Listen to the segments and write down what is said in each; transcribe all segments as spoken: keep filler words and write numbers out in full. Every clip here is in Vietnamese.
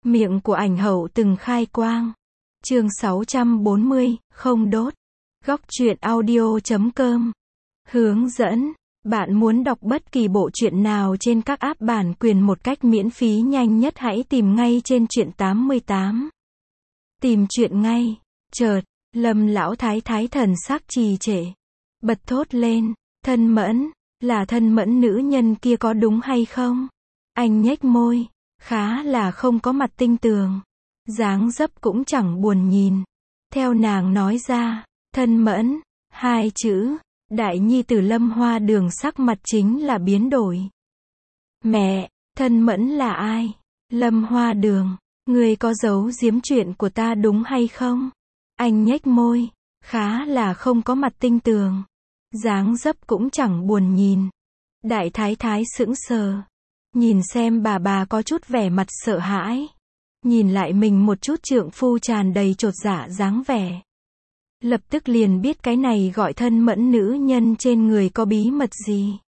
Miệng của ảnh hậu từng khai quang. Chương sáu trăm bốn mươi, không đốt. Góc truyện audio chấm com. Hướng dẫn. Bạn muốn đọc bất kỳ bộ truyện nào trên các app bản quyền một cách miễn phí nhanh nhất hãy tìm ngay trên truyện tám mươi tám. Tìm truyện ngay. Chợt, Lâm lão thái thái thần sắc trì trệ. Bật thốt lên, Thân Mẫn, là Thân Mẫn nữ nhân kia có đúng hay không? Anh nhếch môi, khá là không có mặt tinh tường. Dáng dấp cũng chẳng buồn nhìn. Theo nàng nói ra, Thân Mẫn, hai chữ, đại nhi tử Lâm Hoa Đường sắc mặt chính là biến đổi. Mẹ, Thân Mẫn là ai? Lâm Hoa Đường, người có giấu giếm chuyện của ta đúng hay không? Anh nhếch môi, khá là không có mặt tinh tường. Dáng dấp cũng chẳng buồn nhìn. Đại thái thái sững sờ. Nhìn xem bà bà có chút vẻ mặt sợ hãi. Nhìn lại mình một chút trượng phu tràn đầy chột dạ dáng vẻ. Lập tức liền biết cái này gọi Thân Mẫn nữ nhân trên người có bí mật gì.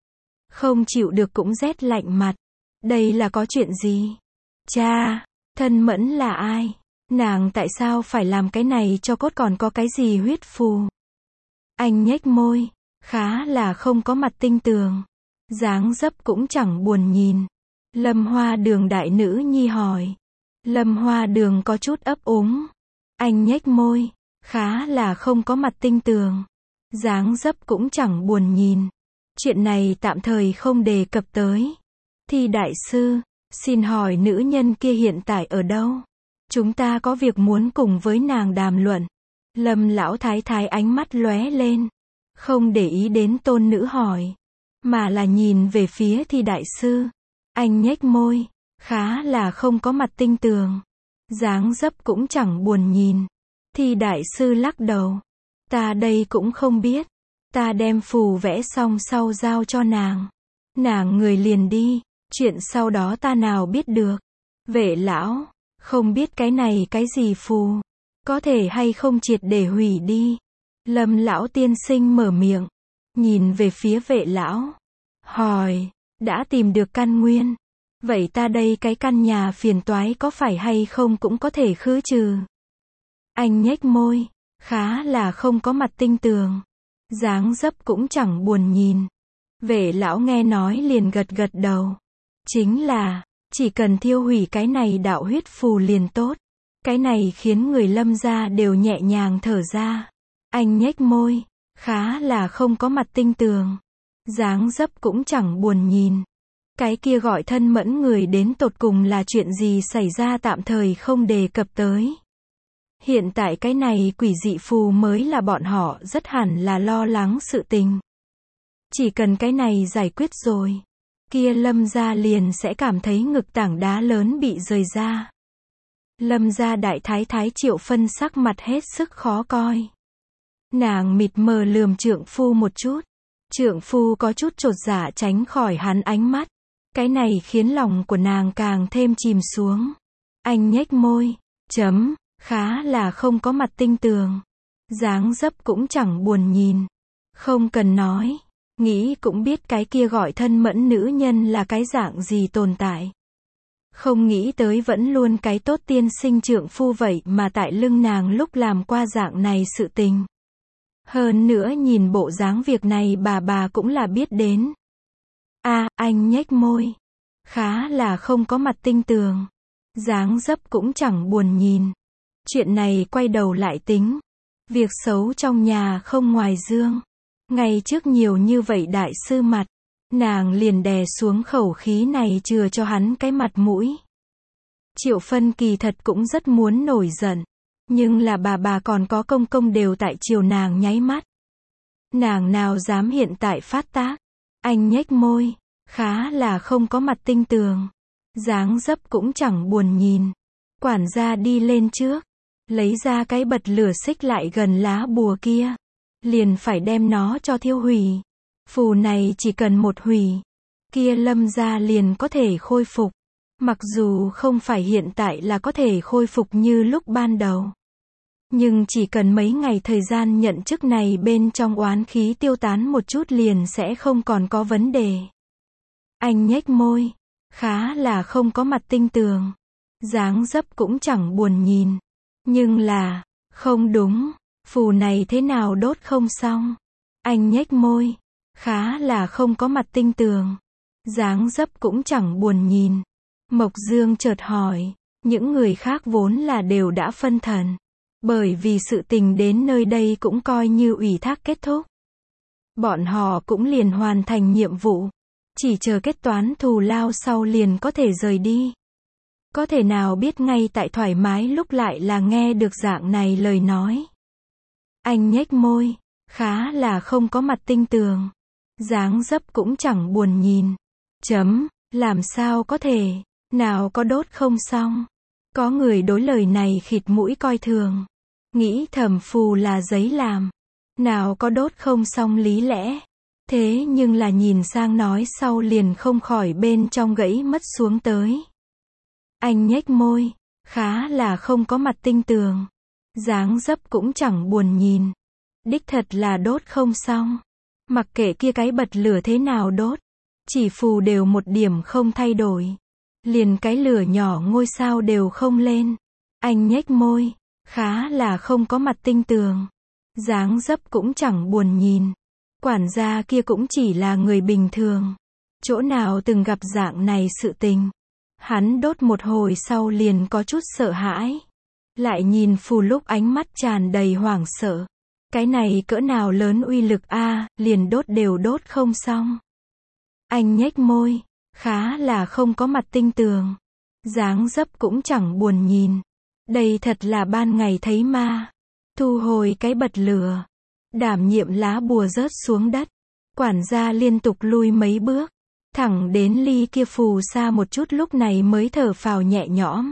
Không chịu được cũng rét lạnh mặt. Đây là có chuyện gì? Cha, Thân Mẫn là ai? Nàng tại sao phải làm cái này cho cốt còn có cái gì huyết phù? Anh nhếch môi, khá là không có mặt tinh tường. Dáng dấp cũng chẳng buồn nhìn. Lâm Hoa Đường đại nữ nhi hỏi. Lâm Hoa Đường có chút ấp úng. Anh nhếch môi, khá là không có mặt tinh tường. Dáng dấp cũng chẳng buồn nhìn. Chuyện này tạm thời không đề cập tới. Thì đại sư, xin hỏi nữ nhân kia hiện tại ở đâu? Chúng ta có việc muốn cùng với nàng đàm luận. Lâm lão thái thái ánh mắt lóe lên. Không để ý đến tôn nữ hỏi. Mà là nhìn về phía Thi đại sư. Anh nhếch môi. Khá là không có mặt tinh tường. Dáng dấp cũng chẳng buồn nhìn. Thi đại sư lắc đầu. Ta đây cũng không biết. Ta đem phù vẽ xong sau giao cho nàng. Nàng người liền đi. Chuyện sau đó ta nào biết được. Vệ lão. Không biết cái này cái gì phù. Có thể hay không triệt để hủy đi. Lâm lão tiên sinh mở miệng. Nhìn về phía vệ lão. Hỏi. Đã tìm được căn nguyên. Vậy ta đây cái căn nhà phiền toái có phải hay không cũng có thể khứ trừ. Anh nhếch môi. Khá là không có mặt tinh tường. Dáng dấp cũng chẳng buồn nhìn. Vệ lão nghe nói liền gật gật đầu. Chính là, chỉ cần thiêu hủy cái này đạo huyết phù liền tốt. Cái này khiến người Lâm gia đều nhẹ nhàng thở ra. Anh nhếch môi. Khá là không có mặt tinh tường. Dáng dấp cũng chẳng buồn nhìn. Cái kia gọi Thân Mẫn người đến tột cùng là chuyện gì xảy ra tạm thời không đề cập tới. Hiện tại cái này quỷ dị phù mới là bọn họ rất hẳn là lo lắng sự tình. Chỉ cần cái này giải quyết rồi. Kia Lâm gia liền sẽ cảm thấy ngực tảng đá lớn bị rời ra. Lâm gia đại thái thái Triệu Phân sắc mặt hết sức khó coi. Nàng mịt mờ lườm trượng phu một chút. Trượng phu có chút chột dạ tránh khỏi hắn ánh mắt. Cái này khiến lòng của nàng càng thêm chìm xuống. Anh nhếch môi. Chấm. Khá là không có mặt tinh tường. Dáng dấp cũng chẳng buồn nhìn. Không cần nói. Nghĩ cũng biết cái kia gọi Thân Mẫn nữ nhân là cái dạng gì tồn tại. Không nghĩ tới vẫn luôn cái tốt tiên sinh trượng phu vậy mà tại lưng nàng lúc làm qua dạng này sự tình. Hơn nữa nhìn bộ dáng việc này bà bà cũng là biết đến. A, à, anh nhếch môi. Khá là không có mặt tinh tường. Dáng dấp cũng chẳng buồn nhìn. Chuyện này quay đầu lại tính. Việc xấu trong nhà không ngoài dương. Ngay trước nhiều như vậy đại sư mặt. Nàng liền đè xuống khẩu khí này chừa cho hắn cái mặt mũi. Triệu Phân kỳ thật cũng rất muốn nổi giận. Nhưng là bà bà còn có công công đều tại chiều nàng nháy mắt. Nàng nào dám hiện tại phát tác. Anh nhếch môi. Khá là không có mặt tinh tường. Dáng dấp cũng chẳng buồn nhìn. Quản gia đi lên trước. Lấy ra cái bật lửa xích lại gần lá bùa kia. Liền phải đem nó cho thiêu hủy. Phù này chỉ cần một hủy. Kia Lâm gia liền có thể khôi phục. Mặc dù không phải hiện tại là có thể khôi phục như lúc ban đầu. Nhưng chỉ cần mấy ngày thời gian nhận chức này bên trong oán khí tiêu tán một chút liền sẽ không còn có vấn đề. Anh nhếch môi. Khá là không có mặt tinh tường. dáng dấp cũng chẳng buồn nhìn. Nhưng là, không đúng, phù này thế nào đốt không xong. Anh nhếch môi, khá là không có mặt tinh tường. Dáng dấp cũng chẳng buồn nhìn. Mộc Dương chợt hỏi, những người khác vốn là đều đã phân thần. Bởi vì sự tình đến nơi đây cũng coi như ủy thác kết thúc. Bọn họ cũng liền hoàn thành nhiệm vụ. Chỉ chờ kết toán thù lao sau liền có thể rời đi. Có thể nào biết ngay tại thoải mái lúc lại là nghe được dạng này lời nói. Anh nhếch môi, khá là không có mặt tinh tường. Dáng dấp cũng chẳng buồn nhìn. Chấm, làm sao có thể, nào có đốt không xong. Có người đối lời này khịt mũi coi thường. Nghĩ thầm phù là giấy làm. Nào có đốt không xong lý lẽ. Thế nhưng là nhìn sang nói sau liền không khỏi bên trong gãy mất xuống tới. Anh nhếch môi, khá là không có mặt tinh tường. Dáng dấp cũng chẳng buồn nhìn. Đích thật là đốt không xong. Mặc kệ kia cái bật lửa thế nào đốt. Chỉ phù đều một điểm không thay đổi. Liền cái lửa nhỏ ngôi sao đều không lên. Anh nhếch môi, khá là không có mặt tinh tường. Dáng dấp cũng chẳng buồn nhìn. Quản gia kia cũng chỉ là người bình thường. Chỗ nào từng gặp dạng này sự tình. Hắn đốt một hồi sau liền có chút sợ hãi. Lại nhìn phù lúc ánh mắt tràn đầy hoảng sợ. Cái này cỡ nào lớn uy lực a, liền đốt đều đốt không xong. Anh nhếch môi, khá là không có mặt tinh tường. Dáng dấp cũng chẳng buồn nhìn. Đây thật là ban ngày thấy ma. Thu hồi cái bật lửa. Đảm nhiệm lá bùa rớt xuống đất. Quản gia liên tục lui mấy bước. Thẳng đến ly kia phù xa một chút lúc này mới thở phào nhẹ nhõm.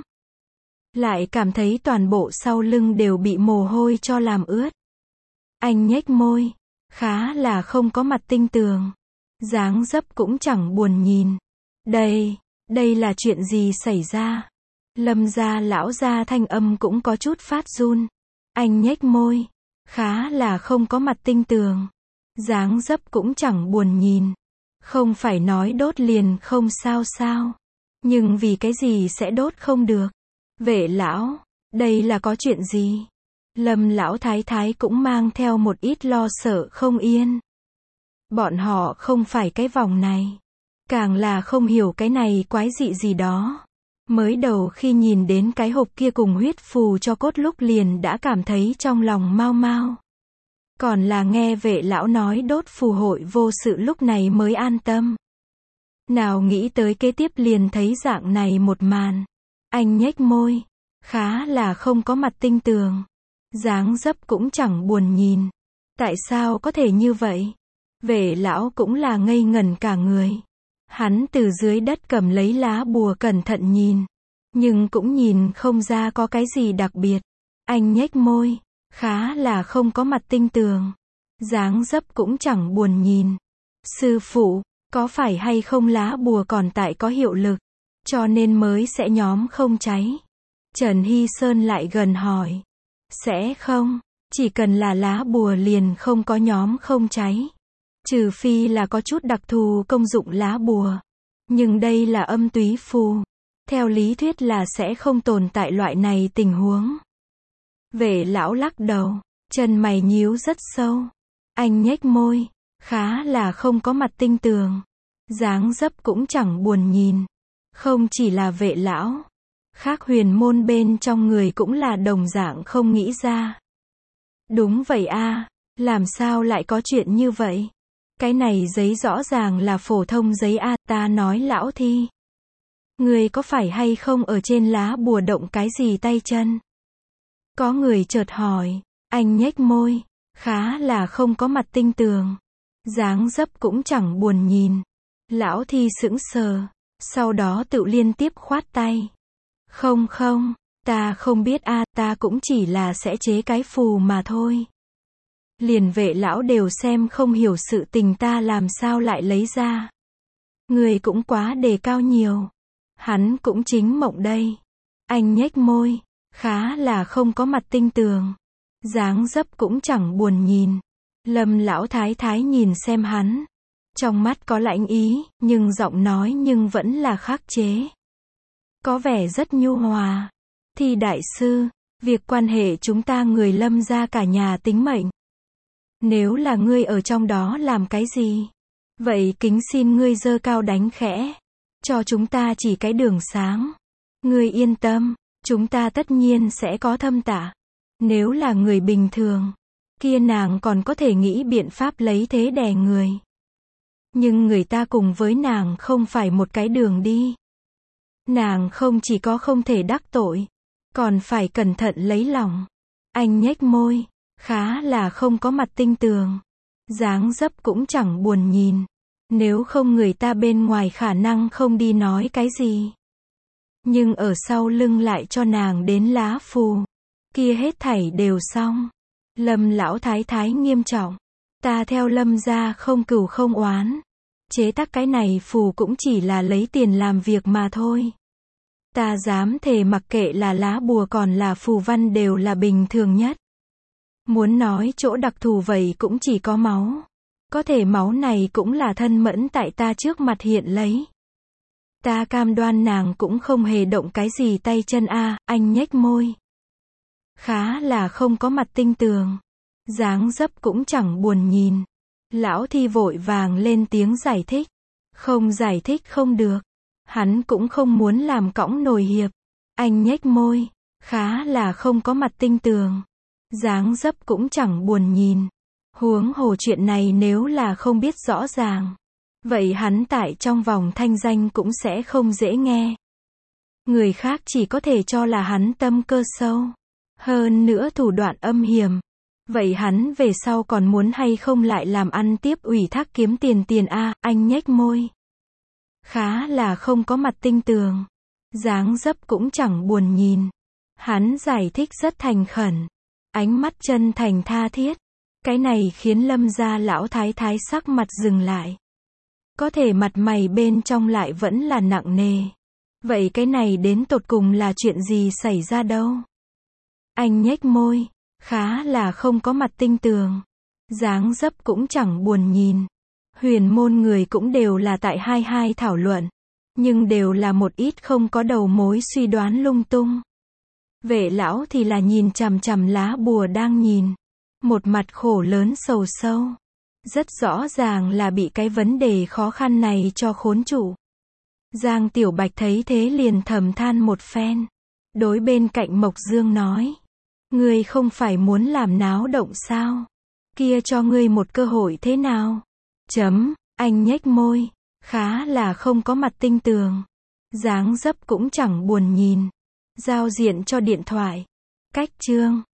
Lại cảm thấy toàn bộ sau lưng đều bị mồ hôi cho làm ướt. Anh nhếch môi. Khá là không có mặt tinh tường. Dáng dấp cũng chẳng buồn nhìn. Đây, đây là chuyện gì xảy ra? Lâm gia lão gia thanh âm cũng có chút phát run. Anh nhếch môi. Khá là không có mặt tinh tường. Dáng dấp cũng chẳng buồn nhìn. Không phải nói đốt liền không sao sao. Nhưng vì cái gì sẽ đốt không được? Vệ lão, đây là có chuyện gì? Lâm lão thái thái cũng mang theo một ít lo sợ không yên. Bọn họ không phải cái vòng này. Càng là không hiểu cái này quái dị gì đó. Mới đầu khi nhìn đến cái hộp kia cùng huyết phù cho cốt lúc liền đã cảm thấy trong lòng mau mau. Còn là nghe vệ lão nói đốt phù hội vô sự lúc này mới an tâm. Nào nghĩ tới kế tiếp liền thấy dạng này một màn. Anh nhếch môi. Khá là không có mặt tinh tường. Dáng dấp cũng chẳng buồn nhìn. Tại sao có thể như vậy? Vệ lão cũng là ngây ngẩn cả người. Hắn từ dưới đất cầm lấy lá bùa cẩn thận nhìn. Nhưng cũng nhìn không ra có cái gì đặc biệt. Anh nhếch môi. Khá là không có mặt tinh tường. Dáng dấp cũng chẳng buồn nhìn. Sư phụ, có phải hay không lá bùa còn tại có hiệu lực, cho nên mới sẽ nhóm không cháy? Trần Hy Sơn lại gần hỏi. Sẽ không, chỉ cần là lá bùa liền không có nhóm không cháy. Trừ phi là có chút đặc thù công dụng lá bùa. Nhưng đây là âm túy phù. Theo lý thuyết là sẽ không tồn tại loại này tình huống. Vệ lão lắc đầu, chân mày nhíu rất sâu. Anh nhếch môi, khá là không có mặt tinh tường. Dáng dấp cũng chẳng buồn nhìn. Không chỉ là vệ lão. Khác huyền môn bên trong người cũng là đồng dạng không nghĩ ra. Đúng vậy a, làm sao lại có chuyện như vậy? Cái này giấy rõ ràng là phổ thông giấy a, ta nói lão Thi. Người có phải hay không ở trên lá bùa động cái gì tay chân? Có người chợt hỏi. Anh nhếch môi, khá là không có mặt tinh tường. Dáng dấp cũng chẳng buồn nhìn. Lão Thi sững sờ, sau đó tự liên tiếp khoát tay. Không không, ta không biết a, ta cũng chỉ là sẽ chế cái phù mà thôi. Liền vệ lão đều xem không hiểu sự tình ta làm sao lại lấy ra. Người cũng quá đề cao nhiều. Hắn cũng chính mộng đây. Anh nhếch môi, khá là không có mặt tinh tường. Dáng dấp cũng chẳng buồn nhìn. Lâm lão thái thái nhìn xem hắn. Trong mắt có lãnh ý, nhưng giọng nói nhưng vẫn là khắc chế. có vẻ rất nhu hòa. Thì đại sư, việc quan hệ chúng ta người Lâm gia cả nhà tính mệnh. Nếu là ngươi ở trong đó làm cái gì? Vậy kính xin ngươi giơ cao đánh khẽ. Cho chúng ta chỉ cái đường sáng. Ngươi yên tâm, chúng ta tất nhiên sẽ có thâm tạ. Nếu là người bình thường, kia nàng còn có thể nghĩ biện pháp lấy thế đè người. Nhưng người ta cùng với nàng không phải một cái đường đi. Nàng không chỉ có không thể đắc tội, còn phải cẩn thận lấy lòng. Anh nhếch môi, khá là không có mặt tinh tường. Dáng dấp cũng chẳng buồn nhìn. Nếu không người ta bên ngoài khả năng không đi nói cái gì. Nhưng ở sau lưng lại cho nàng đến lá phù. Kia hết thảy đều xong. Lâm lão thái thái nghiêm trọng. Ta theo Lâm gia không cừu không oán. Chế tác cái này phù cũng chỉ là lấy tiền làm việc mà thôi. Ta dám thề mặc kệ là lá bùa còn là phù văn đều là bình thường nhất. Muốn nói chỗ đặc thù vậy cũng chỉ có máu. Có thể máu này cũng là thân mẫn tại ta trước mặt hiện lấy. Ta cam đoan nàng cũng không hề động cái gì tay chân a. À, anh nhếch môi. Khá là không có mặt tinh tường. Dáng dấp cũng chẳng buồn nhìn. Lão Thi vội vàng lên tiếng giải thích. Không giải thích không được. Hắn cũng không muốn làm cõng nồi hiệp. Anh nhếch môi. Khá là không có mặt tinh tường. Dáng dấp cũng chẳng buồn nhìn. Huống hồ chuyện này nếu là không biết rõ ràng. Vậy hắn tại trong vòng thanh danh cũng sẽ không dễ nghe. Người khác chỉ có thể cho là hắn tâm cơ sâu. Hơn nữa thủ đoạn âm hiểm. Vậy hắn về sau còn muốn hay không lại làm ăn tiếp ủy thác kiếm tiền tiền a. À, anh nhếch môi. Khá là không có mặt tinh tường. Dáng dấp cũng chẳng buồn nhìn. Hắn giải thích rất thành khẩn. Ánh mắt chân thành tha thiết. Cái này khiến Lâm gia lão thái thái sắc mặt dừng lại. Có thể mặt mày bên trong lại vẫn là nặng nề. Vậy cái này đến tột cùng là chuyện gì xảy ra đâu? Anh nhếch môi. Khá là không có mặt tinh tường. Dáng dấp cũng chẳng buồn nhìn. Huyền môn người cũng đều là tại hai hai thảo luận. Nhưng đều là một ít không có đầu mối suy đoán lung tung. Vệ lão thì là nhìn chằm chằm lá bùa đang nhìn. Một mặt khổ lớn sầu sâu. Rất rõ ràng là bị cái vấn đề khó khăn này cho khốn trụ. Giang Tiểu Bạch thấy thế liền thầm than một phen. Đối bên cạnh Mộc Dương nói. Ngươi không phải muốn làm náo động sao? Kia cho ngươi một cơ hội thế nào? Chấm, anh nhếch môi. Khá là không có mặt tinh tường. Dáng dấp cũng chẳng buồn nhìn. Giao diện cho điện thoại. Cách chương.